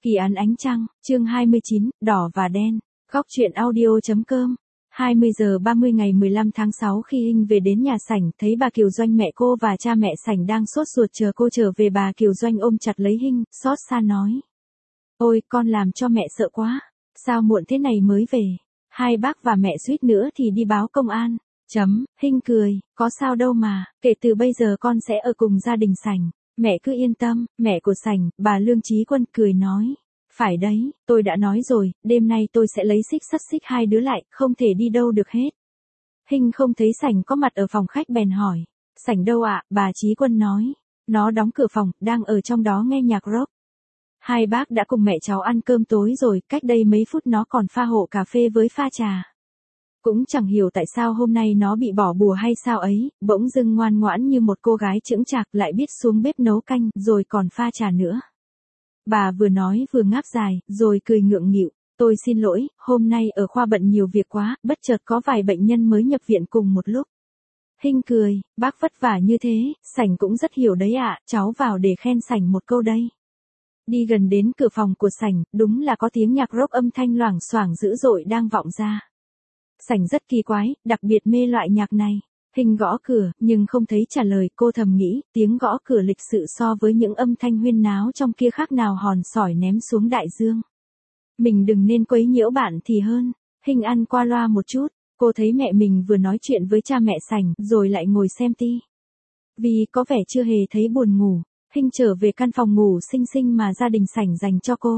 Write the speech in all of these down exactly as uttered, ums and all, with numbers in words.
Kỳ án ánh trăng, chương hai mươi chín, đỏ và đen. Góc truyện audio.com. hai mươi giờ ba mươi ngày mười lăm tháng sáu khi Hinh về đến nhà Sảnh, thấy bà Kiều Doanh mẹ cô và cha mẹ Sảnh đang sốt ruột chờ cô trở về. Bà Kiều Doanh ôm chặt lấy Hinh, xót xa nói: "Ôi, con làm cho mẹ sợ quá. Sao muộn thế này mới về? Hai bác và mẹ suýt nữa thì đi báo công an." Chấm, Hinh cười, có sao đâu mà, kể từ bây giờ con sẽ ở cùng gia đình Sảnh. Mẹ cứ yên tâm. Mẹ của Sảnh, bà Lương Chí Quân cười nói: "Phải đấy, tôi đã nói rồi, đêm nay tôi sẽ lấy xích sắt xích hai đứa lại, không thể đi đâu được hết." Hinh không thấy Sảnh có mặt ở phòng khách bèn hỏi: "Sảnh đâu ạ?" Bà Chí Quân nói: "Nó đóng cửa phòng, đang ở trong đó nghe nhạc rock. Hai bác đã cùng mẹ cháu ăn cơm tối rồi, cách đây mấy phút nó còn pha hộ cà phê với pha trà. Cũng chẳng hiểu tại sao hôm nay nó bị bỏ bùa hay sao ấy, bỗng dưng ngoan ngoãn như một cô gái chững chạc, lại biết xuống bếp nấu canh, rồi còn pha trà nữa." Bà vừa nói vừa ngáp dài, rồi cười ngượng nghịu: "Tôi xin lỗi, hôm nay ở khoa bận nhiều việc quá, bất chợt có vài bệnh nhân mới nhập viện cùng một lúc." Hinh cười: "Bác vất vả như thế, Sảnh cũng rất hiểu đấy ạ, cháu vào để khen Sảnh một câu đây." Đi gần đến cửa phòng của Sảnh, đúng là có tiếng nhạc rock âm thanh loảng xoảng dữ dội đang vọng ra. Sảnh rất kỳ quái, đặc biệt mê loại nhạc này. Hinh gõ cửa, nhưng không thấy trả lời. Cô thầm nghĩ, tiếng gõ cửa lịch sự so với những âm thanh huyên náo trong kia khác nào hòn sỏi ném xuống đại dương. Mình đừng nên quấy nhiễu bạn thì hơn. Hinh ăn qua loa một chút. Cô thấy mẹ mình vừa nói chuyện với cha mẹ Sảnh, rồi lại ngồi xem ti vì có vẻ chưa hề thấy buồn ngủ. Hinh trở về căn phòng ngủ xinh xinh mà gia đình Sảnh dành cho cô.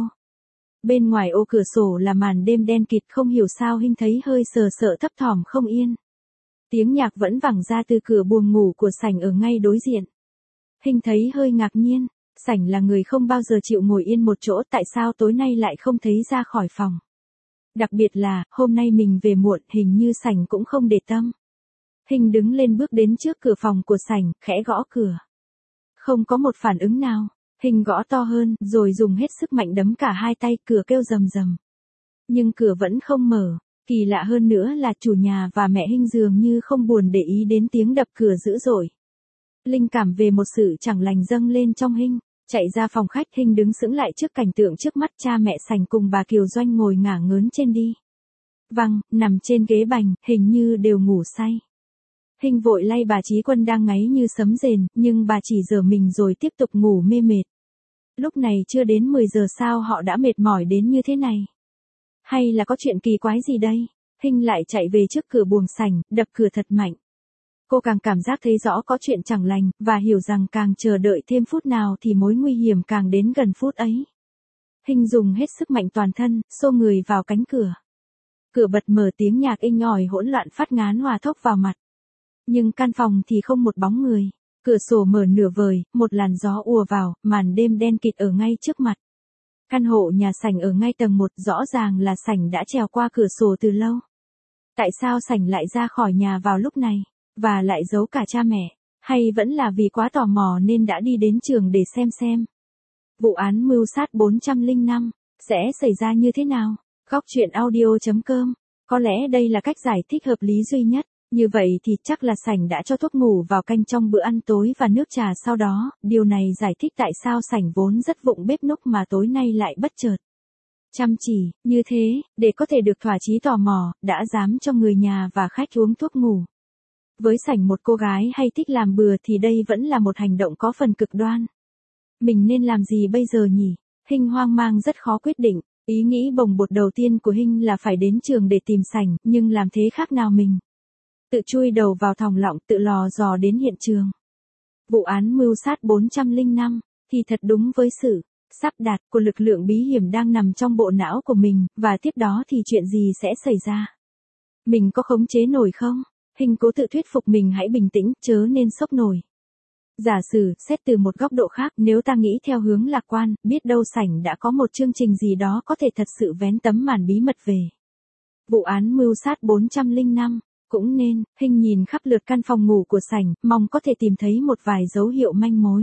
Bên ngoài ô cửa sổ là màn đêm đen kịt, không hiểu sao Hinh thấy hơi sờ sợ thấp thỏm không yên. Tiếng nhạc vẫn vẳng ra từ cửa buồng ngủ của Sảnh ở ngay đối diện. Hinh thấy hơi ngạc nhiên, Sảnh là người không bao giờ chịu ngồi yên một chỗ, tại sao tối nay lại không thấy ra khỏi phòng? Đặc biệt là, hôm nay mình về muộn, hình như Sảnh cũng không để tâm. Hinh đứng lên bước đến trước cửa phòng của Sảnh, khẽ gõ cửa. Không có một phản ứng nào. Hinh gõ to hơn, rồi dùng hết sức mạnh đấm cả hai tay, cửa kêu rầm rầm. Nhưng cửa vẫn không mở. Kỳ lạ hơn nữa là chủ nhà và mẹ Hinh dường như không buồn để ý đến tiếng đập cửa dữ dội. Linh cảm về một sự chẳng lành dâng lên trong Hinh. Chạy ra phòng khách, Hinh đứng sững lại trước cảnh tượng trước mắt. Cha mẹ Sảnh cùng bà Kiều Doanh ngồi ngả ngớn trên đi văng, nằm trên ghế bành, hình như đều ngủ say. Hinh vội lay bà Chí Quân đang ngáy như sấm rền, nhưng bà chỉ giở mình rồi tiếp tục ngủ mê mệt. Lúc này chưa đến mười giờ sao họ đã mệt mỏi đến như thế này? Hay là có chuyện kỳ quái gì đây? Hinh lại chạy về trước cửa buồng Sảnh, đập cửa thật mạnh. Cô càng cảm giác thấy rõ có chuyện chẳng lành, và hiểu rằng càng chờ đợi thêm phút nào thì mối nguy hiểm càng đến gần phút ấy. Hinh dùng hết sức mạnh toàn thân, xô người vào cánh cửa. Cửa bật mở, tiếng nhạc inh ỏi hỗn loạn phát ngán hòa thốc vào mặt. Nhưng căn phòng thì không một bóng người. Cửa sổ mở nửa vời, một làn gió ùa vào, màn đêm đen kịt ở ngay trước mặt. Căn hộ nhà Sảnh ở ngay tầng một, rõ ràng là Sảnh đã trèo qua cửa sổ từ lâu. Tại sao Sảnh lại ra khỏi nhà vào lúc này, và lại giấu cả cha mẹ? Hay vẫn là vì quá tò mò nên đã đi đến trường để xem xem vụ án mưu sát bốn trăm lẻ năm sẽ xảy ra như thế nào? Góc truyện audio.com. Có lẽ đây là cách giải thích hợp lý duy nhất. Như vậy thì chắc là Sảnh đã cho thuốc ngủ vào canh trong bữa ăn tối và nước trà sau đó. Điều này giải thích tại sao Sảnh vốn rất vụng bếp núc mà tối nay lại bất chợt chăm chỉ như thế, để có thể được thỏa chí tò mò, đã dám cho người nhà và khách uống thuốc ngủ. Với Sảnh, một cô gái hay thích làm bừa, thì đây vẫn là một hành động có phần cực đoan. Mình nên làm gì bây giờ nhỉ? Hinh hoang mang rất khó quyết định. Ý nghĩ bồng bột đầu tiên của Hinh là phải đến trường để tìm Sảnh, nhưng làm thế khác nào mình tự chui đầu vào thòng lọng, tự lò dò đến hiện trường vụ án mưu sát bốn trăm lẻ năm, thì thật đúng với sự sắp đặt của lực lượng bí hiểm đang nằm trong bộ não của mình, và tiếp đó thì chuyện gì sẽ xảy ra? Mình có khống chế nổi không? Hinh cố tự thuyết phục mình hãy bình tĩnh, chớ nên sốc nổi. Giả sử, xét từ một góc độ khác, nếu ta nghĩ theo hướng lạc quan, biết đâu Sảnh đã có một chương trình gì đó có thể thật sự vén tấm màn bí mật về vụ án mưu sát bốn trăm lẻ năm. Cũng nên. Hinh nhìn khắp lượt căn phòng ngủ của Sảnh, mong có thể tìm thấy một vài dấu hiệu manh mối.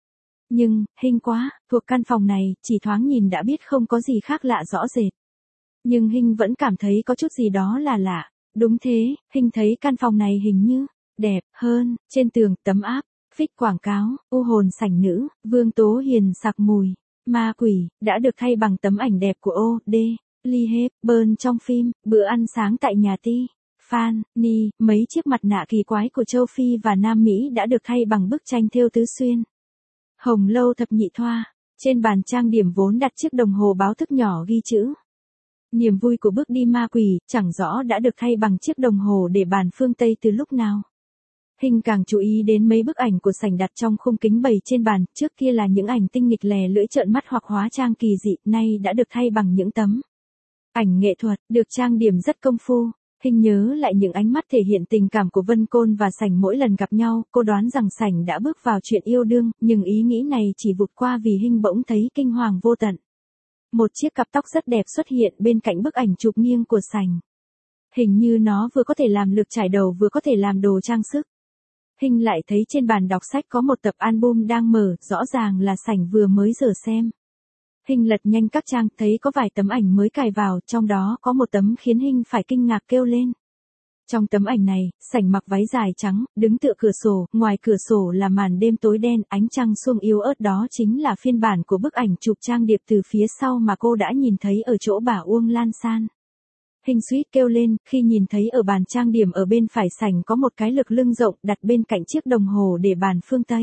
Nhưng, Hinh quá, thuộc căn phòng này, chỉ thoáng nhìn đã biết không có gì khác lạ rõ rệt. Nhưng Hinh vẫn cảm thấy có chút gì đó là lạ. Đúng thế, Hinh thấy căn phòng này hình như đẹp hơn. Trên tường, tấm áp, phích quảng cáo, u hồn Sảnh nữ, Vương Tố Hiền sặc mùi. Ma quỷ, đã được thay bằng tấm ảnh đẹp của O D Lee Hepburn trong phim, Bữa ăn sáng tại nhà Ti. Fan, Ni, mấy chiếc mặt nạ kỳ quái của châu Phi và Nam Mỹ đã được thay bằng bức tranh thêu tứ xuyên. Hồng lâu thập nhị thoa, trên bàn trang điểm vốn đặt chiếc đồng hồ báo thức nhỏ ghi chữ. Niềm vui của bước đi ma quỷ, chẳng rõ đã được thay bằng chiếc đồng hồ để bàn phương Tây từ lúc nào. Hình càng chú ý đến mấy bức ảnh của sảnh đặt trong khung kính bày trên bàn, trước kia là những ảnh tinh nghịch lè lưỡi trợn mắt hoặc hóa trang kỳ dị, nay đã được thay bằng những tấm ảnh nghệ thuật, được trang điểm rất công phu. Hình nhớ lại những ánh mắt thể hiện tình cảm của Vân Côn và Sảnh mỗi lần gặp nhau, cô đoán rằng Sảnh đã bước vào chuyện yêu đương, nhưng ý nghĩ này chỉ vụt qua vì Hình bỗng thấy kinh hoàng vô tận. Một chiếc cặp tóc rất đẹp xuất hiện bên cạnh bức ảnh chụp nghiêng của Sảnh. Hình như nó vừa có thể làm lược trải đầu vừa có thể làm đồ trang sức. Hình lại thấy trên bàn đọc sách có một tập album đang mở, rõ ràng là Sảnh vừa mới giờ xem. Hình lật nhanh các trang, thấy có vài tấm ảnh mới cài vào, trong đó có một tấm khiến Hình phải kinh ngạc kêu lên. Trong tấm ảnh này, Sảnh mặc váy dài trắng, đứng tựa cửa sổ, ngoài cửa sổ là màn đêm tối đen, ánh trăng xuông yếu ớt, đó chính là phiên bản của bức ảnh chụp trang điệp từ phía sau mà cô đã nhìn thấy ở chỗ bà Uông Lan San. Hình suýt kêu lên, khi nhìn thấy ở bàn trang điểm ở bên phải Sảnh có một cái lược lưng rộng đặt bên cạnh chiếc đồng hồ để bàn phương Tây.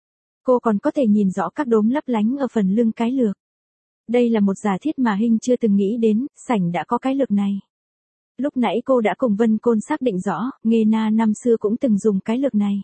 Cô còn có thể nhìn rõ các đốm lấp lánh ở phần lưng cái lược. Đây là một giả thiết mà Hình chưa từng nghĩ đến, Sảnh đã có cái lược này. Lúc nãy cô đã cùng Vân Côn xác định rõ, Nghê Na năm xưa cũng từng dùng cái lược này.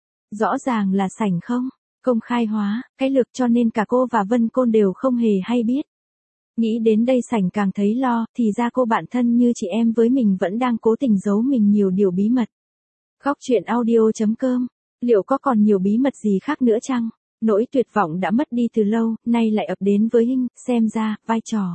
Rõ ràng là Sảnh không công khai hóa cái lược, cho nên cả cô và Vân Côn đều không hề hay biết. Nghĩ đến đây Sảnh càng thấy lo, thì ra cô bạn thân như chị em với mình vẫn đang cố tình giấu mình nhiều điều bí mật. Góc truyện audio chấm com, liệu có còn nhiều bí mật gì khác nữa chăng? Nỗi tuyệt vọng đã mất đi từ lâu, nay lại ập đến với Hình, xem ra, vai trò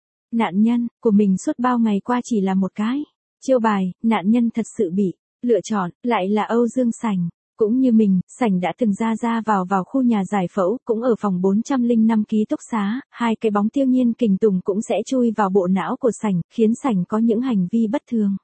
nạn nhân của mình suốt bao ngày qua chỉ là một cái chiêu bài, nạn nhân thật sự bị lựa chọn, lại là Âu Dương Sảnh. Cũng như mình, Sảnh đã từng ra ra vào vào khu nhà giải phẫu, cũng ở phòng bốn trăm lẻ năm ký túc xá, hai cái bóng Tiêu Nhiên Kình Tùng cũng sẽ chui vào bộ não của Sảnh, khiến Sảnh có những hành vi bất thường.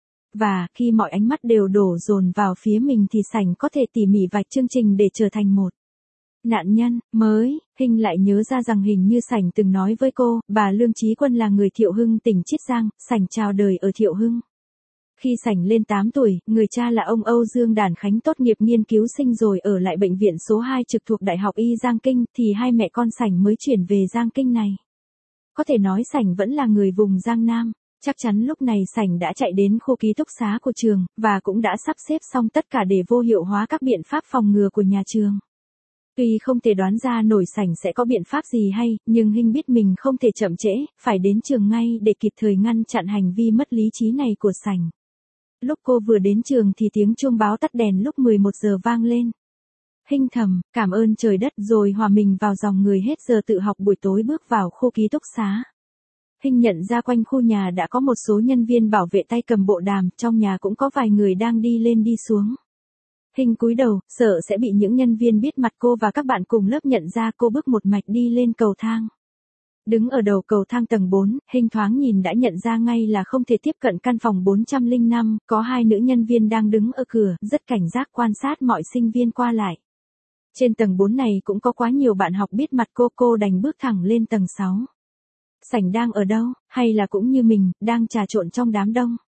Và, khi mọi ánh mắt đều đổ dồn vào phía mình thì Sảnh có thể tỉ mỉ vạch chương trình để trở thành một nạn nhân mới. Hình lại nhớ ra rằng hình như Sảnh từng nói với cô, bà Lương Chí Quân là người Thiệu Hưng tỉnh Chiết Giang, Sảnh chào đời ở Thiệu Hưng. Khi Sảnh lên tám tuổi, người cha là ông Âu Dương Đản Khánh tốt nghiệp nghiên cứu sinh rồi ở lại bệnh viện số hai trực thuộc Đại học Y Giang Kinh, thì hai mẹ con Sảnh mới chuyển về Giang Kinh này. Có thể nói Sảnh vẫn là người vùng Giang Nam. Chắc chắn lúc này Sảnh đã chạy đến khu ký túc xá của trường, và cũng đã sắp xếp xong tất cả để vô hiệu hóa các biện pháp phòng ngừa của nhà trường. Tuy không thể đoán ra nổi Sảnh sẽ có biện pháp gì hay, nhưng Hình biết mình không thể chậm trễ, phải đến trường ngay để kịp thời ngăn chặn hành vi mất lý trí này của Sảnh. Lúc cô vừa đến trường thì tiếng chuông báo tắt đèn lúc mười một giờ vang lên. Hình thầm, cảm ơn trời đất, rồi hòa mình vào dòng người hết giờ tự học buổi tối bước vào khu ký túc xá. Hình nhận ra quanh khu nhà đã có một số nhân viên bảo vệ tay cầm bộ đàm, trong nhà cũng có vài người đang đi lên đi xuống. Hình cúi đầu, sợ sẽ bị những nhân viên biết mặt cô và các bạn cùng lớp nhận ra, cô bước một mạch đi lên cầu thang. Đứng ở đầu cầu thang tầng bốn, Hình thoáng nhìn đã nhận ra ngay là không thể tiếp cận căn phòng bốn trăm lẻ năm, có hai nữ nhân viên đang đứng ở cửa, rất cảnh giác quan sát mọi sinh viên qua lại. Trên tầng bốn này cũng có quá nhiều bạn học biết mặt cô, cô đành bước thẳng lên tầng sáu. Sảnh đang ở đâu, hay là cũng như mình, đang trà trộn trong đám đông?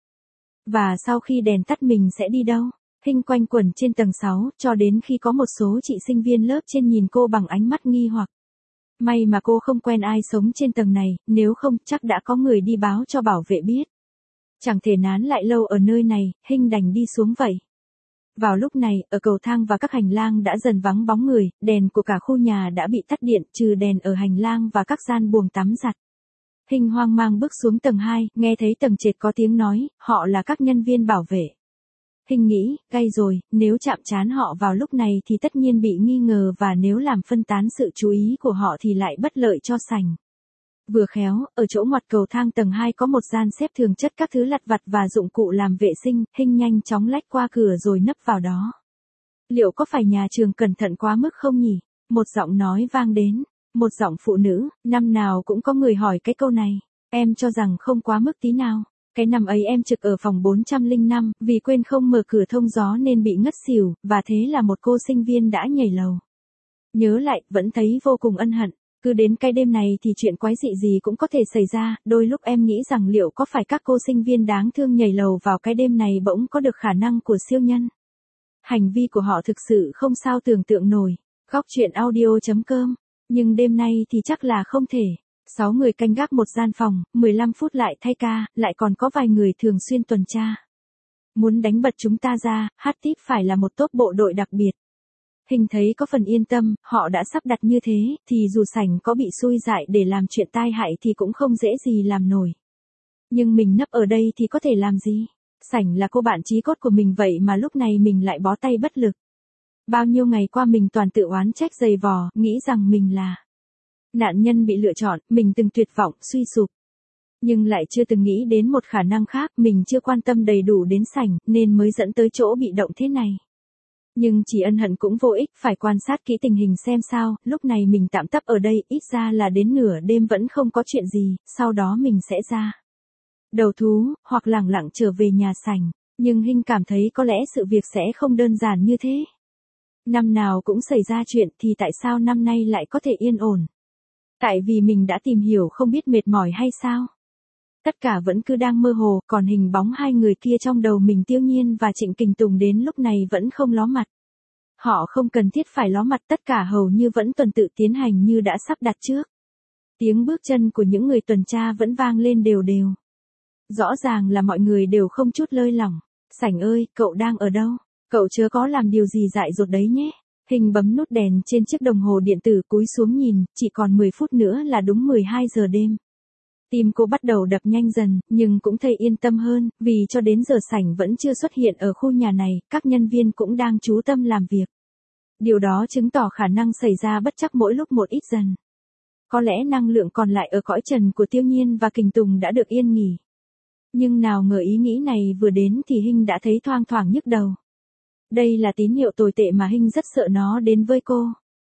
Và sau khi đèn tắt mình sẽ đi đâu? Hình quanh quẩn trên tầng sáu, cho đến khi có một số chị sinh viên lớp trên nhìn cô bằng ánh mắt nghi hoặc. May mà cô không quen ai sống trên tầng này, nếu không chắc đã có người đi báo cho bảo vệ biết. Chẳng thể nán lại lâu ở nơi này, Hình đành đi xuống vậy. Vào lúc này, ở cầu thang và các hành lang đã dần vắng bóng người, đèn của cả khu nhà đã bị tắt điện, trừ đèn ở hành lang và các gian buồng tắm giặt. Hình hoang mang bước xuống tầng hai, nghe thấy tầng trệt có tiếng nói, họ là các nhân viên bảo vệ. Hình nghĩ, gay rồi, nếu chạm trán họ vào lúc này thì tất nhiên bị nghi ngờ, và nếu làm phân tán sự chú ý của họ thì lại bất lợi cho Sảnh. Vừa khéo, ở chỗ ngoặt cầu thang tầng hai có một gian xếp thường chất các thứ lặt vặt và dụng cụ làm vệ sinh, Hình nhanh chóng lách qua cửa rồi nấp vào đó. Liệu có phải nhà trường cẩn thận quá mức không nhỉ? Một giọng nói vang đến, một giọng phụ nữ, năm nào cũng có người hỏi cái câu này, em cho rằng không quá mức tí nào. Cái năm ấy em trực ở phòng bốn trăm lẻ năm, vì quên không mở cửa thông gió nên bị ngất xỉu, và thế là một cô sinh viên đã nhảy lầu. Nhớ lại, vẫn thấy vô cùng ân hận. Cứ đến cái đêm này thì chuyện quái dị gì cũng có thể xảy ra, đôi lúc em nghĩ rằng liệu có phải các cô sinh viên đáng thương nhảy lầu vào cái đêm này bỗng có được khả năng của siêu nhân. Hành vi của họ thực sự không sao tưởng tượng nổi. Góc truyện audio chấm com. Nhưng đêm nay thì chắc là không thể. Sáu người canh gác một gian phòng, mười lăm phút lại thay ca, lại còn có vài người thường xuyên tuần tra. Muốn đánh bật chúng ta ra, hát tiếp phải là một tốp bộ đội đặc biệt. Hình thấy có phần yên tâm, họ đã sắp đặt như thế, thì dù sảnh có bị xui dại để làm chuyện tai hại thì cũng không dễ gì làm nổi. Nhưng mình nấp ở đây thì có thể làm gì? Sảnh là cô bạn chí cốt của mình vậy mà lúc này mình lại bó tay bất lực. Bao nhiêu ngày qua mình toàn tự oán trách giày vò, nghĩ rằng mình là nạn nhân bị lựa chọn, mình từng tuyệt vọng, suy sụp. Nhưng lại chưa từng nghĩ đến một khả năng khác, mình chưa quan tâm đầy đủ đến sảnh, nên mới dẫn tới chỗ bị động thế này. Nhưng chỉ ân hận cũng vô ích, phải quan sát kỹ tình hình xem sao, lúc này mình tạm tấp ở đây, ít ra là đến nửa đêm vẫn không có chuyện gì, sau đó mình sẽ ra đầu thú, hoặc lẳng lặng trở về nhà sảnh. Nhưng Hinh cảm thấy có lẽ sự việc sẽ không đơn giản như thế. Năm nào cũng xảy ra chuyện thì tại sao năm nay lại có thể yên ổn? Tại vì mình đã tìm hiểu không biết mệt mỏi hay sao? Tất cả vẫn cứ đang mơ hồ, còn hình bóng hai người kia trong đầu mình Tiêu Nhiên và Trịnh Kình Tùng đến lúc này vẫn không ló mặt. Họ không cần thiết phải ló mặt, tất cả hầu như vẫn tuần tự tiến hành như đã sắp đặt trước. Tiếng bước chân của những người tuần tra vẫn vang lên đều đều. Rõ ràng là mọi người đều không chút lơi lỏng. Sảnh ơi, cậu đang ở đâu? Cậu chớ có làm điều gì dại dột đấy nhé. Hình bấm nút đèn trên chiếc đồng hồ điện tử cúi xuống nhìn, chỉ còn mười phút nữa là đúng mười hai giờ đêm. Tim cô bắt đầu đập nhanh dần, nhưng cũng thấy yên tâm hơn, vì cho đến giờ sảnh vẫn chưa xuất hiện ở khu nhà này, các nhân viên cũng đang chú tâm làm việc. Điều đó chứng tỏ khả năng xảy ra bất trắc mỗi lúc một ít dần. Có lẽ năng lượng còn lại ở cõi trần của Tiêu Nhiên và Kình Tùng đã được yên nghỉ. Nhưng nào ngờ ý nghĩ này vừa đến thì Hinh đã thấy thoang thoảng nhức đầu. Đây là tín hiệu tồi tệ mà Hinh rất sợ nó đến với cô.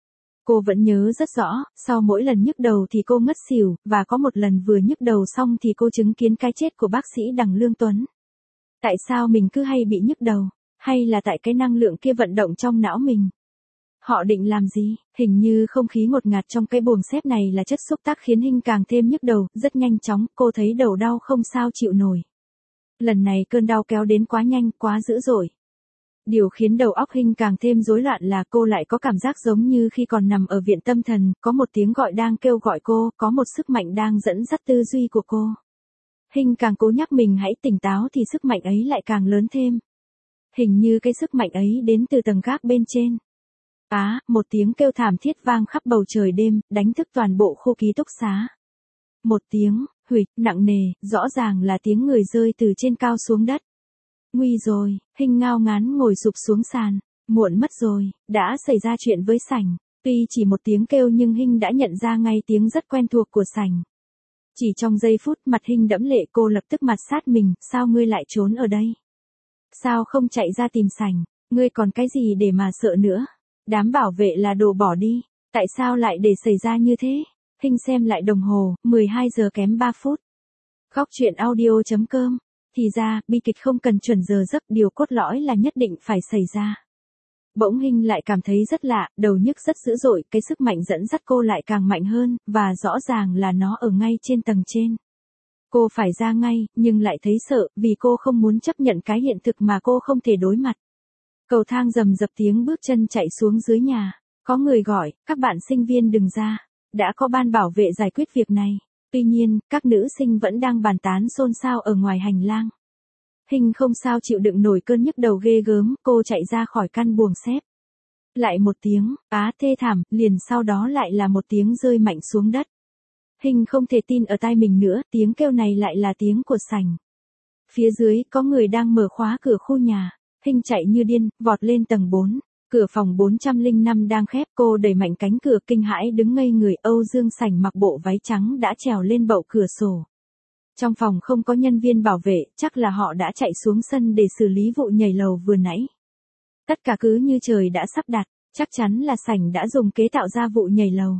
Cô vẫn nhớ rất rõ, sau mỗi lần nhức đầu thì cô ngất xỉu, và có một lần vừa nhức đầu xong thì cô chứng kiến cái chết của bác sĩ Đằng Lương Tuấn. Tại sao mình cứ hay bị nhức đầu? Hay là tại cái năng lượng kia vận động trong não mình? Họ định làm gì? Hình như không khí ngột ngạt trong cái buồng xếp này là chất xúc tác khiến Hinh càng thêm nhức đầu, rất nhanh chóng, cô thấy đầu đau không sao chịu nổi. Lần này cơn đau kéo đến quá nhanh, quá dữ dội. Điều khiến đầu óc Hinh càng thêm rối loạn là cô lại có cảm giác giống như khi còn nằm ở viện tâm thần, có một tiếng gọi đang kêu gọi cô, có một sức mạnh đang dẫn dắt tư duy của cô. Hinh càng cố nhắc mình hãy tỉnh táo thì sức mạnh ấy lại càng lớn thêm. Hình như cái sức mạnh ấy đến từ tầng gác bên trên. Á, một tiếng kêu thảm thiết vang khắp bầu trời đêm, đánh thức toàn bộ khu ký túc xá. Một tiếng, huỵch, nặng nề, rõ ràng là tiếng người rơi từ trên cao xuống đất. Nguy rồi, Hinh ngao ngán ngồi sụp xuống sàn. Muộn mất rồi, đã xảy ra chuyện với sảnh. Tuy chỉ một tiếng kêu nhưng Hinh đã nhận ra ngay tiếng rất quen thuộc của sảnh. Chỉ trong giây phút mặt Hinh đẫm lệ, cô lập tức mặt sát mình, sao ngươi lại trốn ở đây? Sao không chạy ra tìm sảnh? Ngươi còn cái gì để mà sợ nữa? Đám bảo vệ là đồ bỏ đi, tại sao lại để xảy ra như thế? Hinh xem lại đồng hồ, mười hai giờ kém ba phút. Góc truyện audio chấm com. Thì ra, bi kịch không cần chuẩn giờ giấc, điều cốt lõi là nhất định phải xảy ra. Bỗng Hinh lại cảm thấy rất lạ, đầu nhức rất dữ dội, cái sức mạnh dẫn dắt cô lại càng mạnh hơn, và rõ ràng là nó ở ngay trên tầng trên. Cô phải ra ngay, nhưng lại thấy sợ, vì cô không muốn chấp nhận cái hiện thực mà cô không thể đối mặt. Cầu thang rầm rập, tiếng bước chân chạy xuống dưới nhà. Có người gọi, các bạn sinh viên đừng ra. Đã có ban bảo vệ giải quyết việc này. Tuy nhiên, các nữ sinh vẫn đang bàn tán xôn xao ở ngoài hành lang. Hinh không sao chịu đựng nổi cơn nhức đầu ghê gớm, cô chạy ra khỏi căn buồng xếp. Lại một tiếng, á thê thảm, liền sau đó lại là một tiếng rơi mạnh xuống đất. Hinh không thể tin ở tai mình nữa, tiếng kêu này lại là tiếng của sảnh. Phía dưới, có người đang mở khóa cửa khu nhà. Hinh chạy như điên, vọt lên tầng bốn. Cửa phòng bốn trăm lẻ năm đang khép, cô đẩy mạnh cánh cửa, kinh hãi đứng ngây người. Âu Dương Sảnh mặc bộ váy trắng đã trèo lên bậu cửa sổ. Trong phòng không có nhân viên bảo vệ, chắc là họ đã chạy xuống sân để xử lý vụ nhảy lầu vừa nãy. Tất cả cứ như trời đã sắp đặt, chắc chắn là Sảnh đã dùng kế tạo ra vụ nhảy lầu.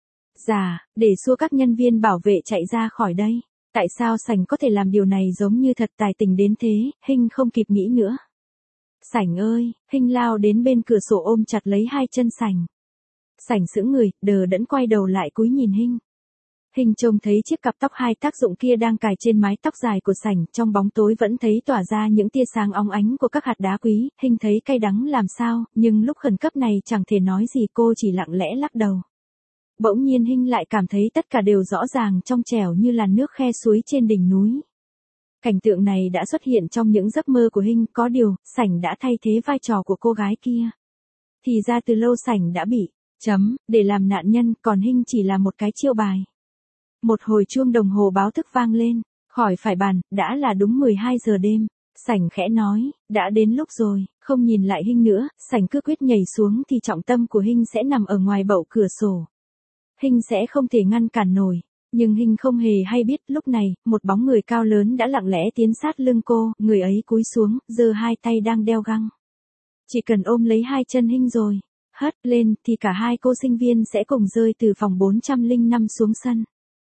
Dạ, để xua các nhân viên bảo vệ chạy ra khỏi đây. Tại sao Sảnh có thể làm điều này giống như thật tài tình đến thế? Hinh không kịp nghĩ nữa. Sảnh ơi, Hinh lao đến bên cửa sổ ôm chặt lấy hai chân Sảnh. Sảnh sững người, đờ đẫn quay đầu lại cúi nhìn Hinh. Hinh trông thấy chiếc cặp tóc hai tác dụng kia đang cài trên mái tóc dài của sảnh, trong bóng tối vẫn thấy tỏa ra những tia sáng óng ánh của các hạt đá quý, Hinh thấy cay đắng làm sao, nhưng lúc khẩn cấp này chẳng thể nói gì, cô chỉ lặng lẽ lắc đầu. Bỗng nhiên Hinh lại cảm thấy tất cả đều rõ ràng trong trẻo như làn nước khe suối trên đỉnh núi. Cảnh tượng này đã xuất hiện trong những giấc mơ của Hinh, có điều, sảnh đã thay thế vai trò của cô gái kia. Thì ra từ lâu sảnh đã bị chấm để làm nạn nhân, còn Hinh chỉ là một cái chiêu bài. Một hồi chuông đồng hồ báo thức vang lên, khỏi phải bàn, đã là đúng mười hai giờ đêm. Sảnh khẽ nói, đã đến lúc rồi, không nhìn lại Hinh nữa, sảnh cứ quyết nhảy xuống thì trọng tâm của Hinh sẽ nằm ở ngoài bậu cửa sổ. Hinh sẽ không thể ngăn cản nổi, nhưng Hinh không hề hay biết lúc này, một bóng người cao lớn đã lặng lẽ tiến sát lưng cô, người ấy cúi xuống, giơ hai tay đang đeo găng. Chỉ cần ôm lấy hai chân Hinh rồi, hất lên thì cả hai cô sinh viên sẽ cùng rơi từ phòng bốn trăm lẻ năm xuống sân.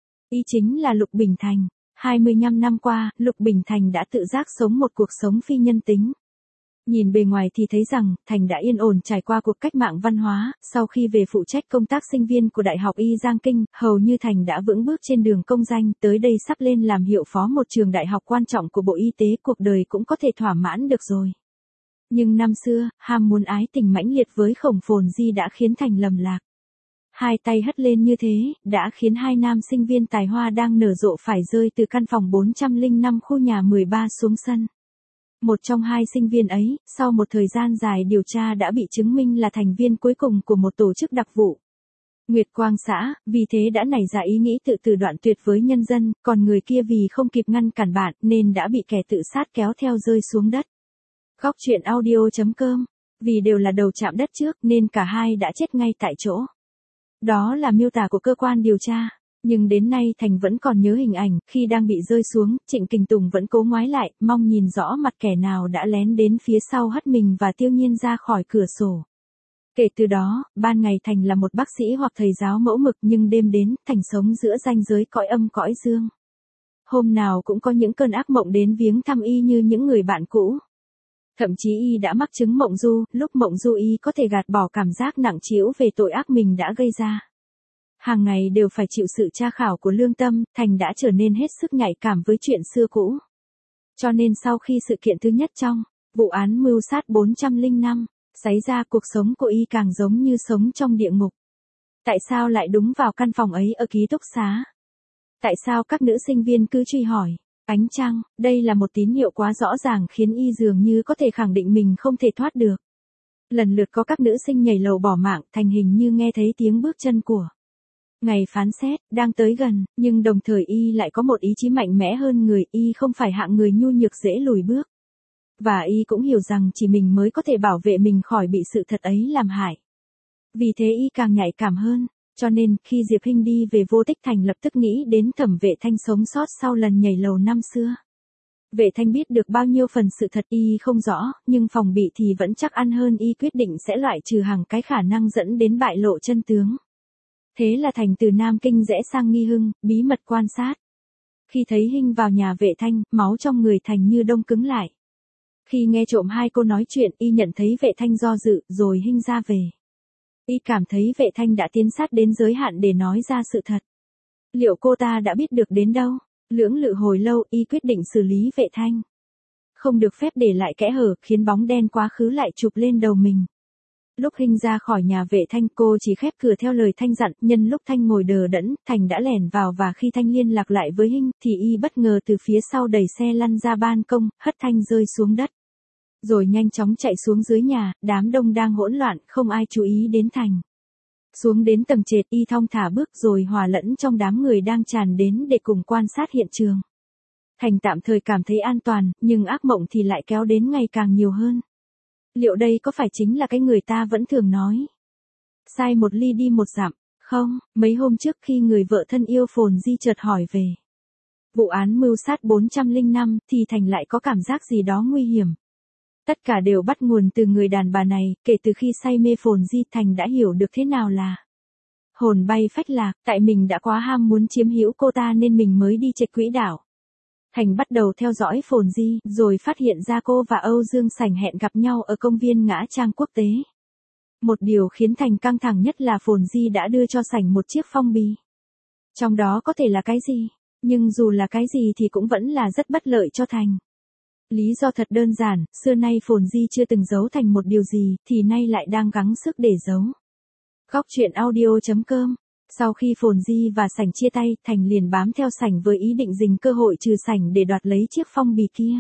Y chính là Lục Bình Thành. hai mươi lăm năm qua, Lục Bình Thành đã tự giác sống một cuộc sống phi nhân tính. Nhìn bề ngoài thì thấy rằng, Thành đã yên ổn trải qua cuộc cách mạng văn hóa, sau khi về phụ trách công tác sinh viên của Đại học Y Giang Kinh, hầu như Thành đã vững bước trên đường công danh, tới đây sắp lên làm hiệu phó một trường đại học quan trọng của Bộ Y tế, cuộc đời cũng có thể thỏa mãn được rồi. Nhưng năm xưa, ham muốn ái tình mãnh liệt với Khổng Phồn Di đã khiến Thành lầm lạc. Hai tay hất lên như thế, đã khiến hai nam sinh viên tài hoa đang nở rộ phải rơi từ căn phòng bốn trăm lẻ năm khu nhà mười ba xuống sân. Một trong hai sinh viên ấy, sau một thời gian dài điều tra đã bị chứng minh là thành viên cuối cùng của một tổ chức đặc vụ. Nguyệt Quang xã, vì thế đã nảy ra ý nghĩ tự tử đoạn tuyệt với nhân dân, còn người kia vì không kịp ngăn cản bạn nên đã bị kẻ tự sát kéo theo rơi xuống đất. Góc truyện audio chấm com, vì đều là đầu chạm đất trước nên cả hai đã chết ngay tại chỗ. Đó là miêu tả của cơ quan điều tra, nhưng đến nay Thành vẫn còn nhớ hình ảnh, khi đang bị rơi xuống, Trịnh Kình Tùng vẫn cố ngoái lại, mong nhìn rõ mặt kẻ nào đã lén đến phía sau hất mình và Tiêu Nhiên ra khỏi cửa sổ. Kể từ đó, ban ngày Thành là một bác sĩ hoặc thầy giáo mẫu mực, nhưng đêm đến, Thành sống giữa ranh giới cõi âm cõi dương. Hôm nào cũng có những cơn ác mộng đến viếng thăm y như những người bạn cũ. Thậm chí y đã mắc chứng mộng du, lúc mộng du y có thể gạt bỏ cảm giác nặng trĩu về tội ác mình đã gây ra. Hàng ngày đều phải chịu sự tra khảo của lương tâm, Thành đã trở nên hết sức nhạy cảm với chuyện xưa cũ. Cho nên sau khi sự kiện thứ nhất trong vụ án mưu sát bốn trăm lẻ năm xảy ra, cuộc sống của y càng giống như sống trong địa ngục. Tại sao lại đúng vào căn phòng ấy ở ký túc xá? Tại sao các nữ sinh viên cứ truy hỏi? Ánh trăng, đây là một tín hiệu quá rõ ràng khiến y dường như có thể khẳng định mình không thể thoát được. Lần lượt có các nữ sinh nhảy lầu bỏ mạng, Thành hình như nghe thấy tiếng bước chân của ngày phán xét, đang tới gần, nhưng đồng thời y lại có một ý chí mạnh mẽ hơn người, y không phải hạng người nhu nhược dễ lùi bước. Và y cũng hiểu rằng chỉ mình mới có thể bảo vệ mình khỏi bị sự thật ấy làm hại. Vì thế y càng nhạy cảm hơn, cho nên khi Diệp Hinh đi về vô tích, Thành lập tức nghĩ đến Thẩm Vệ Thanh sống sót sau lần nhảy lầu năm xưa. Vệ Thanh biết được bao nhiêu phần sự thật y không rõ, nhưng phòng bị thì vẫn chắc ăn hơn, y quyết định sẽ loại trừ hàng cái khả năng dẫn đến bại lộ chân tướng. Thế là Thành từ Nam Kinh rẽ sang Nghi Hưng, bí mật quan sát. Khi thấy Hinh vào nhà Vệ Thanh, máu trong người Thành như đông cứng lại. Khi nghe trộm hai cô nói chuyện, y nhận thấy Vệ Thanh do dự, rồi Hinh ra về. Y cảm thấy Vệ Thanh đã tiến sát đến giới hạn để nói ra sự thật. Liệu cô ta đã biết được đến đâu? Lưỡng lự hồi lâu, y quyết định xử lý Vệ Thanh. Không được phép để lại kẽ hở, khiến bóng đen quá khứ lại chụp lên đầu mình. Lúc Hinh ra khỏi nhà Vệ Thanh, cô chỉ khép cửa theo lời Thanh dặn, nhân lúc Thanh ngồi đờ đẫn, Thành đã lẻn vào và khi Thanh liên lạc lại với Hinh, thì y bất ngờ từ phía sau đẩy xe lăn ra ban công, hất Thanh rơi xuống đất. Rồi nhanh chóng chạy xuống dưới nhà, đám đông đang hỗn loạn, không ai chú ý đến Thành. Xuống đến tầng trệt, y thong thả bước rồi hòa lẫn trong đám người đang tràn đến để cùng quan sát hiện trường. Thành tạm thời cảm thấy an toàn, nhưng ác mộng thì lại kéo đến ngày càng nhiều hơn. Liệu đây có phải chính là cái người ta vẫn thường nói? Sai một ly đi một dặm, không? Mấy hôm trước khi người vợ thân yêu Phồn Di chợt hỏi về vụ án mưu sát bốn trăm lẻ năm, thì Thành lại có cảm giác gì đó nguy hiểm. Tất cả đều bắt nguồn từ người đàn bà này, kể từ khi say mê Phồn Di, Thành đã hiểu được thế nào là hồn bay phách lạc, tại mình đã quá ham muốn chiếm hữu cô ta nên mình mới đi chệch quỹ đạo. Thành bắt đầu theo dõi Phồn Di, rồi phát hiện ra cô và Âu Dương Sảnh hẹn gặp nhau ở công viên Ngã Trang Quốc tế. Một điều khiến Thành căng thẳng nhất là Phồn Di đã đưa cho Sảnh một chiếc phong bì. Trong đó có thể là cái gì, nhưng dù là cái gì thì cũng vẫn là rất bất lợi cho Thành. Lý do thật đơn giản, xưa nay Phồn Di chưa từng giấu Thành một điều gì, thì nay lại đang gắng sức để giấu. Góc truyện audio chấm com. Sau khi Phồn Di và Sảnh chia tay, Thành liền bám theo Sảnh với ý định dình cơ hội trừ Sảnh để đoạt lấy chiếc phong bì kia.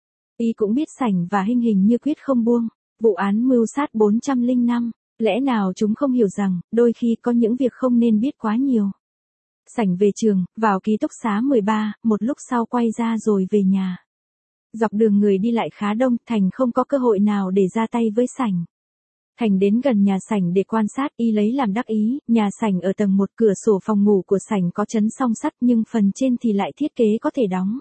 Y cũng biết Sảnh và Hinh hình như quyết không buông. Vụ án mưu sát bốn trăm lẻ năm, lẽ nào chúng không hiểu rằng, đôi khi có những việc không nên biết quá nhiều. Sảnh về trường, vào ký túc xá mười ba, một lúc sau quay ra rồi về nhà. Dọc đường người đi lại khá đông, Thành không có cơ hội nào để ra tay với Sảnh. Thành đến gần nhà Sảnh để quan sát, y lấy làm đắc ý, nhà Sảnh ở tầng một, cửa sổ phòng ngủ của Sảnh có chấn song sắt nhưng phần trên thì lại thiết kế có thể đóng.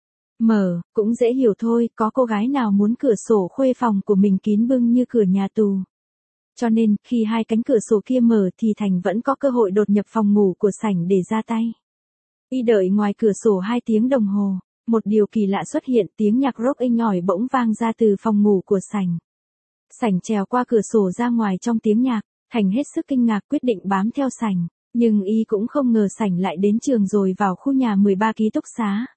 Mở, cũng dễ hiểu thôi, có cô gái nào muốn cửa sổ khuê phòng của mình kín bưng như cửa nhà tù. Cho nên, khi hai cánh cửa sổ kia mở thì Thành vẫn có cơ hội đột nhập phòng ngủ của Sảnh để ra tay. Y đợi ngoài cửa sổ hai tiếng đồng hồ, một điều kỳ lạ xuất hiện, tiếng nhạc rock inh ỏi bỗng vang ra từ phòng ngủ của Sảnh. Sảnh trèo qua cửa sổ ra ngoài trong tiếng nhạc, Thành hết sức kinh ngạc quyết định bám theo Sảnh, nhưng y cũng không ngờ Sảnh lại đến trường rồi vào khu nhà mười ba ký túc xá.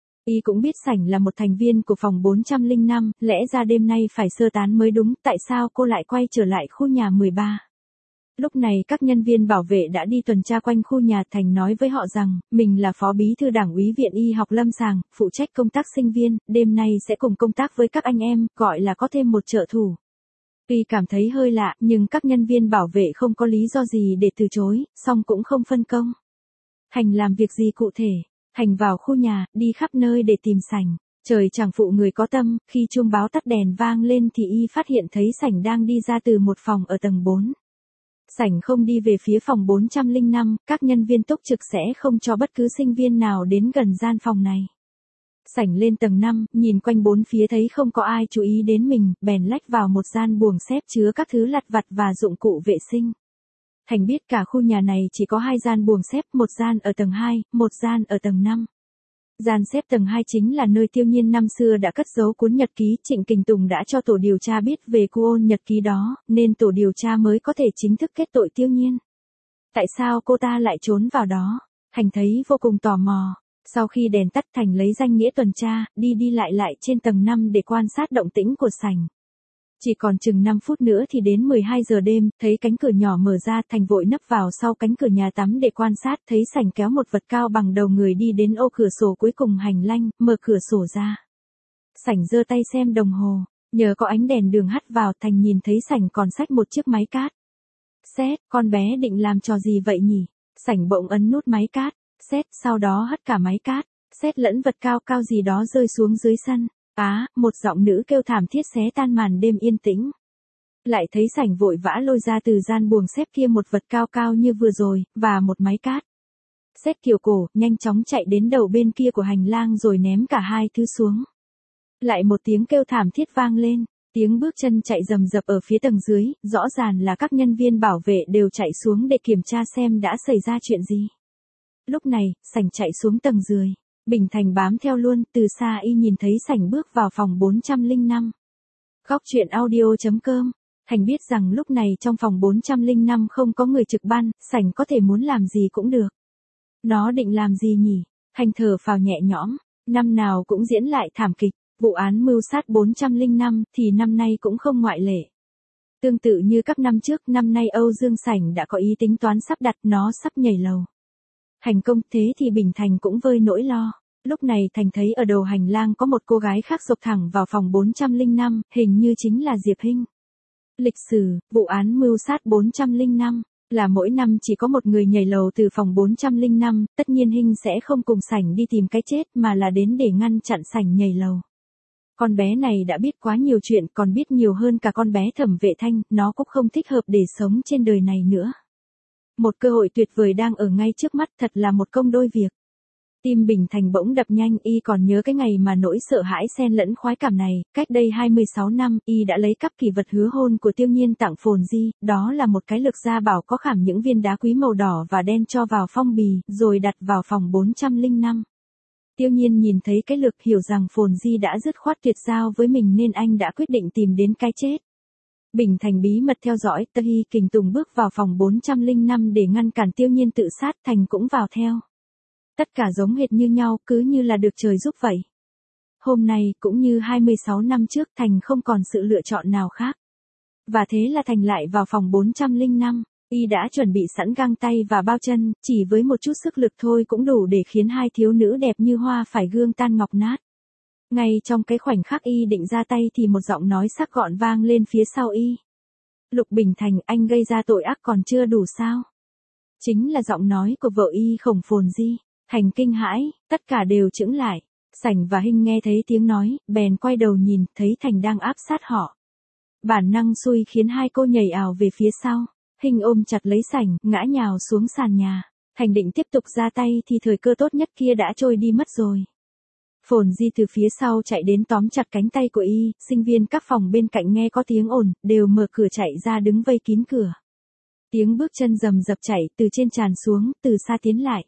Y cũng biết Sảnh là một thành viên của phòng bốn trăm lẻ năm, lẽ ra đêm nay phải sơ tán mới đúng, tại sao cô lại quay trở lại khu nhà mười ba? Lúc này các nhân viên bảo vệ đã đi tuần tra quanh khu nhà. Thành nói với họ rằng, mình là phó bí thư đảng úy viện y học lâm sàng, phụ trách công tác sinh viên, đêm nay sẽ cùng công tác với các anh em, gọi là có thêm một trợ thủ. Tuy cảm thấy hơi lạ, nhưng các nhân viên bảo vệ không có lý do gì để từ chối, song cũng không phân công. Thành làm việc gì cụ thể? Thành vào khu nhà, đi khắp nơi để tìm Sảnh. Trời chẳng phụ người có tâm, khi chuông báo tắt đèn vang lên thì y phát hiện thấy Sảnh đang đi ra từ một phòng ở tầng bốn. Sảnh không đi về phía phòng bốn trăm lẻ năm, các nhân viên túc trực sẽ không cho bất cứ sinh viên nào đến gần gian phòng này. Sảnh lên tầng năm, nhìn quanh bốn phía thấy không có ai chú ý đến mình, bèn lách vào một gian buồng xếp chứa các thứ lặt vặt và dụng cụ vệ sinh. Thành biết cả khu nhà này chỉ có hai gian buồng xếp, một gian ở tầng hai, một gian ở tầng năm. Gian xếp tầng hai chính là nơi Tiêu Nhiên năm xưa đã cất giấu cuốn nhật ký. Trịnh Kình Tùng đã cho tổ điều tra biết về cu ôn nhật ký đó, nên tổ điều tra mới có thể chính thức kết tội Tiêu Nhiên. Tại sao cô ta lại trốn vào đó? Thành thấy vô cùng tò mò. Sau khi đèn tắt, Thành lấy danh nghĩa tuần tra, đi đi lại lại trên tầng năm để quan sát động tĩnh của Sảnh. Chỉ còn chừng năm phút nữa thì đến mười hai giờ đêm, thấy cánh cửa nhỏ mở ra, Thành vội nấp vào sau cánh cửa nhà tắm để quan sát, thấy Sảnh kéo một vật cao bằng đầu người đi đến ô cửa sổ cuối cùng hành lang, mở cửa sổ ra. Sảnh giơ tay xem đồng hồ, nhờ có ánh đèn đường hắt vào, Thành nhìn thấy Sảnh còn xách một chiếc máy cát. Xét, con bé định làm trò gì vậy nhỉ? Sảnh bỗng ấn nút máy cát, xét, sau đó hất cả máy cát, xét lẫn vật cao cao gì đó rơi xuống dưới sân. Á, một giọng nữ kêu thảm thiết xé tan màn đêm yên tĩnh. Lại thấy Sảnh vội vã lôi ra từ gian buồng xếp kia một vật cao cao như vừa rồi, và một máy cát. Xét kiều cổ, nhanh chóng chạy đến đầu bên kia của hành lang rồi ném cả hai thứ xuống. Lại một tiếng kêu thảm thiết vang lên, tiếng bước chân chạy rầm rập ở phía tầng dưới, rõ ràng là các nhân viên bảo vệ đều chạy xuống để kiểm tra xem đã xảy ra chuyện gì. Lúc này, Sảnh chạy xuống tầng dưới. Bình Thành bám theo luôn, từ xa y nhìn thấy Sảnh bước vào phòng bốn trăm lẻ năm. Góc truyện audio chấm com. Thành biết rằng lúc này trong phòng bốn trăm lẻ năm không có người trực ban, Sảnh có thể muốn làm gì cũng được. Nó định làm gì nhỉ? Thành thở phào nhẹ nhõm, năm nào cũng diễn lại thảm kịch, vụ án mưu sát bốn trăm lẻ năm thì năm nay cũng không ngoại lệ. Tương tự như các năm trước, năm nay Âu Dương Sảnh đã có ý tính toán sắp đặt, nó sắp nhảy lầu. Thành công thế thì Bình Thành cũng vơi nỗi lo. Lúc này Thành thấy ở đầu hành lang có một cô gái khác xộc thẳng vào phòng bốn trăm lẻ năm, hình như chính là Diệp Hinh. Lịch sử, vụ án mưu sát bốn trăm lẻ năm, là mỗi năm chỉ có một người nhảy lầu từ phòng bốn trăm lẻ năm, tất nhiên Hinh sẽ không cùng Sảnh đi tìm cái chết mà là đến để ngăn chặn Sảnh nhảy lầu. Con bé này đã biết quá nhiều chuyện, còn biết nhiều hơn cả con bé Thẩm Vệ Thanh, nó cũng không thích hợp để sống trên đời này nữa. Một cơ hội tuyệt vời đang ở ngay trước mắt, thật là một công đôi việc. Tim Bình Thành bỗng đập nhanh, y còn nhớ cái ngày mà nỗi sợ hãi xen lẫn khoái cảm này, cách đây hai mươi sáu năm, y đã lấy cắp kỷ vật hứa hôn của Tiêu Nhiên tặng Phồn Di, đó là một cái lược gia bảo có khảm những viên đá quý màu đỏ và đen cho vào phong bì, rồi đặt vào phòng bốn trăm lẻ năm. Tiêu Nhiên nhìn thấy cái lược, hiểu rằng Phồn Di đã dứt khoát tuyệt giao với mình nên anh đã quyết định tìm đến cái chết. Bình Thành bí mật theo dõi, Tơ Hy Kình Tùng bước vào phòng bốn trăm lẻ năm để ngăn cản Tiêu Nhiên tự sát, Thành cũng vào theo. Tất cả giống hệt như nhau, cứ như là được trời giúp vậy. Hôm nay, cũng như hai mươi sáu năm trước, Thành không còn sự lựa chọn nào khác. Và thế là Thành lại vào phòng bốn trăm lẻ năm, y đã chuẩn bị sẵn găng tay và bao chân, chỉ với một chút sức lực thôi cũng đủ để khiến hai thiếu nữ đẹp như hoa phải gương tan ngọc nát. Ngay trong cái khoảnh khắc y định ra tay thì một giọng nói sắc gọn vang lên phía sau y. Lục Bình Thành, anh gây ra tội ác còn chưa đủ sao? Chính là giọng nói của vợ y Khổng Phồn Di. Thành kinh hãi, tất cả đều chững lại. Sảnh và Hinh nghe thấy tiếng nói, bèn quay đầu nhìn, thấy Thành đang áp sát họ. Bản năng xui khiến hai cô nhảy ào về phía sau. Hinh ôm chặt lấy Sảnh, ngã nhào xuống sàn nhà. Thành định tiếp tục ra tay thì thời cơ tốt nhất kia đã trôi đi mất rồi. Phồn Di từ phía sau chạy đến tóm chặt cánh tay của y, sinh viên các phòng bên cạnh nghe có tiếng ồn, đều mở cửa chạy ra đứng vây kín cửa. Tiếng bước chân rầm rập chạy từ trên tràn xuống, từ xa tiến lại.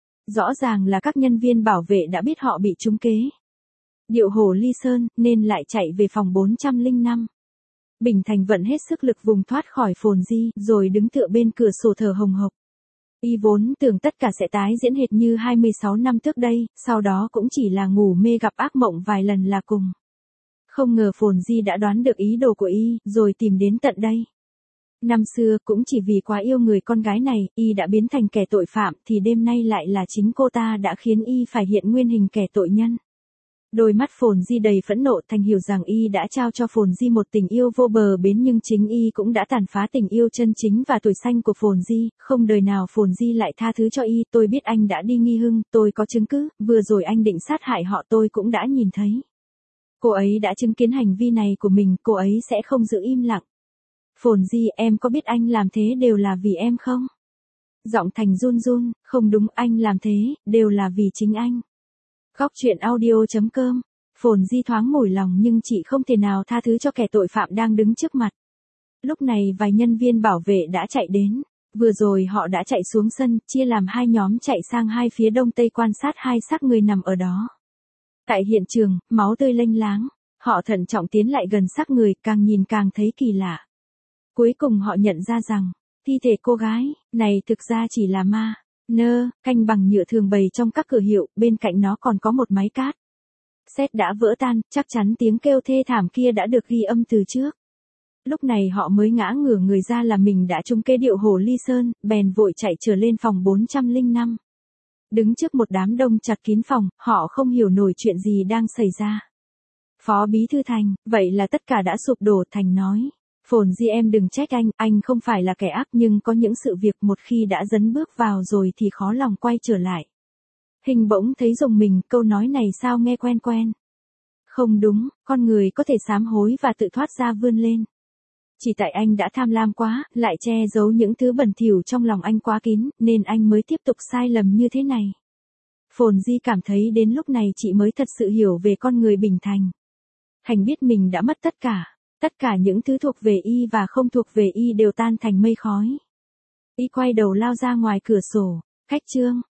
Rõ ràng là các nhân viên bảo vệ đã biết họ bị trúng kế. Điệu hổ ly sơn, nên lại chạy về phòng bốn trăm lẻ năm. Bình Thành vận hết sức lực vùng thoát khỏi Phồn Di, rồi đứng tựa bên cửa sổ thở hồng hộc. Y vốn tưởng tất cả sẽ tái diễn hệt như hai mươi sáu năm trước đây, sau đó cũng chỉ là ngủ mê gặp ác mộng vài lần là cùng. Không ngờ Phồn Di đã đoán được ý đồ của y, rồi tìm đến tận đây. Năm xưa, cũng chỉ vì quá yêu người con gái này, y đã biến thành kẻ tội phạm, thì đêm nay lại là chính cô ta đã khiến y phải hiện nguyên hình kẻ tội nhân. Đôi mắt Phồn Di đầy phẫn nộ, Thành hiểu rằng y đã trao cho Phồn Di một tình yêu vô bờ bến, nhưng chính y cũng đã tàn phá tình yêu chân chính và tuổi xanh của Phồn Di, không đời nào Phồn Di lại tha thứ cho y. Tôi biết anh đã đi nghi hưng, tôi có chứng cứ, vừa rồi anh định sát hại họ tôi cũng đã nhìn thấy. Cô ấy đã chứng kiến hành vi này của mình, cô ấy sẽ không giữ im lặng. Phồn Di, em có biết anh làm thế đều là vì em không? Giọng Thành run run, không đúng, anh làm thế, đều là vì chính anh. Góc truyện audio chấm com. Phồn Di thoáng mủi lòng nhưng chị không thể nào tha thứ cho kẻ tội phạm đang đứng trước mặt. Lúc này vài nhân viên bảo vệ đã chạy đến. Vừa rồi họ đã chạy xuống sân, chia làm hai nhóm chạy sang hai phía đông tây quan sát hai xác người nằm ở đó. Tại hiện trường, máu tươi lênh láng. Họ thận trọng tiến lại gần xác người, càng nhìn càng thấy kỳ lạ. Cuối cùng họ nhận ra rằng, thi thể cô gái này thực ra chỉ là ma. Nơ, canh bằng nhựa thường bày trong các cửa hiệu, bên cạnh nó còn có một máy cát. Sét đã vỡ tan, chắc chắn tiếng kêu thê thảm kia đã được ghi âm từ trước. Lúc này họ mới ngã ngửa người ra là mình đã trúng kế điệu hổ ly sơn, bèn vội chạy trở lên phòng bốn trăm lẻ năm. Đứng trước một đám đông chặt kín phòng, họ không hiểu nổi chuyện gì đang xảy ra. Phó Bí Thư Thành, vậy là tất cả đã sụp đổ. Thành nói. Phồn Di, em đừng trách anh, anh không phải là kẻ ác, nhưng có những sự việc một khi đã dấn bước vào rồi thì khó lòng quay trở lại. Hình bỗng thấy rùng mình, câu nói này sao nghe quen quen. Không đúng, con người có thể sám hối và tự thoát ra vươn lên. Chỉ tại anh đã tham lam quá, lại che giấu những thứ bẩn thỉu trong lòng anh quá kín, nên anh mới tiếp tục sai lầm như thế này. Phồn Di cảm thấy đến lúc này chị mới thật sự hiểu về con người Bình Thành. Thành biết mình đã mất tất cả. Tất cả những thứ thuộc về y và không thuộc về y đều tan thành mây khói. Y quay đầu lao ra ngoài cửa sổ. Khách trương.